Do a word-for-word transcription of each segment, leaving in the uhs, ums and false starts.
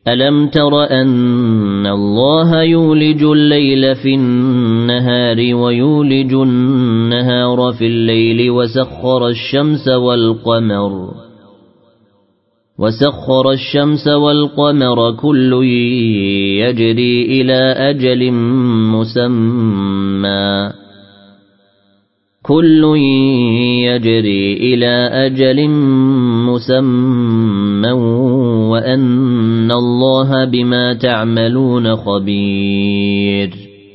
ألم تر أن الله يولج الليل في النهار ويولج النهار في الليل وسخر الشمس والقمر وسخر الشمس والقمر كل يجري إلى أجل مسمى كل يجري إلى أجل مسمى وأن الله بما تعملون خبير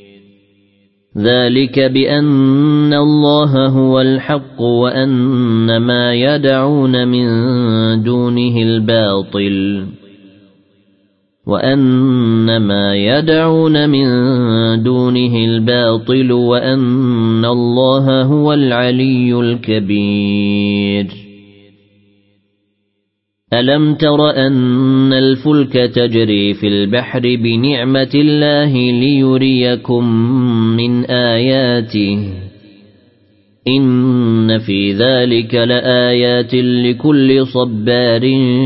ذلك بأن الله هو الحق وأن ما يدعون من دونه الباطل وأن ما يدعون من دونه الباطل وأن الله هو العلي الكبير ألم تر أن الفلك تجري في البحر بنعمة الله ليريكم من آياته إن في ذلك لآيات لكل صبار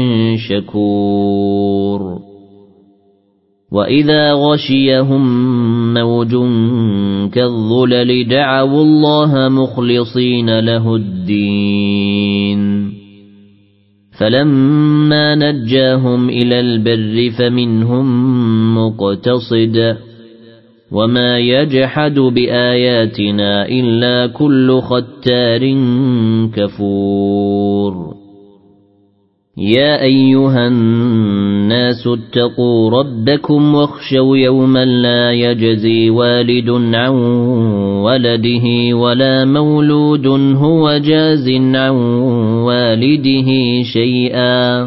شكور وإذا غشيهم موج كالظلل دعوا الله مخلصين له الدين فلما نجاهم إلى البر فمنهم مقتصد وما يجحد بآياتنا إلا كل ختار كفور يا أيها الناس اتقوا ربكم واخشوا يوما لا يجزي والد عن ولده ولا مولود هو جاز عن والده شيئا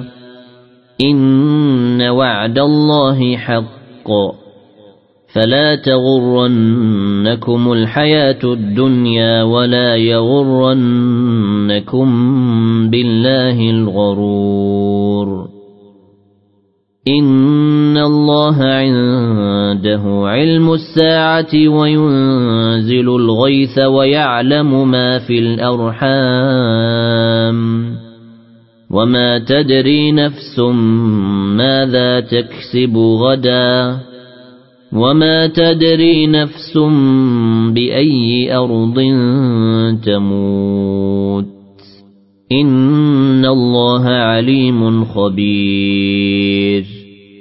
إن وعد الله حق فلا تغرنكم الحياة الدنيا ولا يغرنكم بالله الغرور إن الله عنده علم الساعة وينزل الغيث ويعلم ما في الأرحام وما تدري نفس ماذا تكسب غدا وما تدري نفس بأي أرض تموت إن الله عليم خبير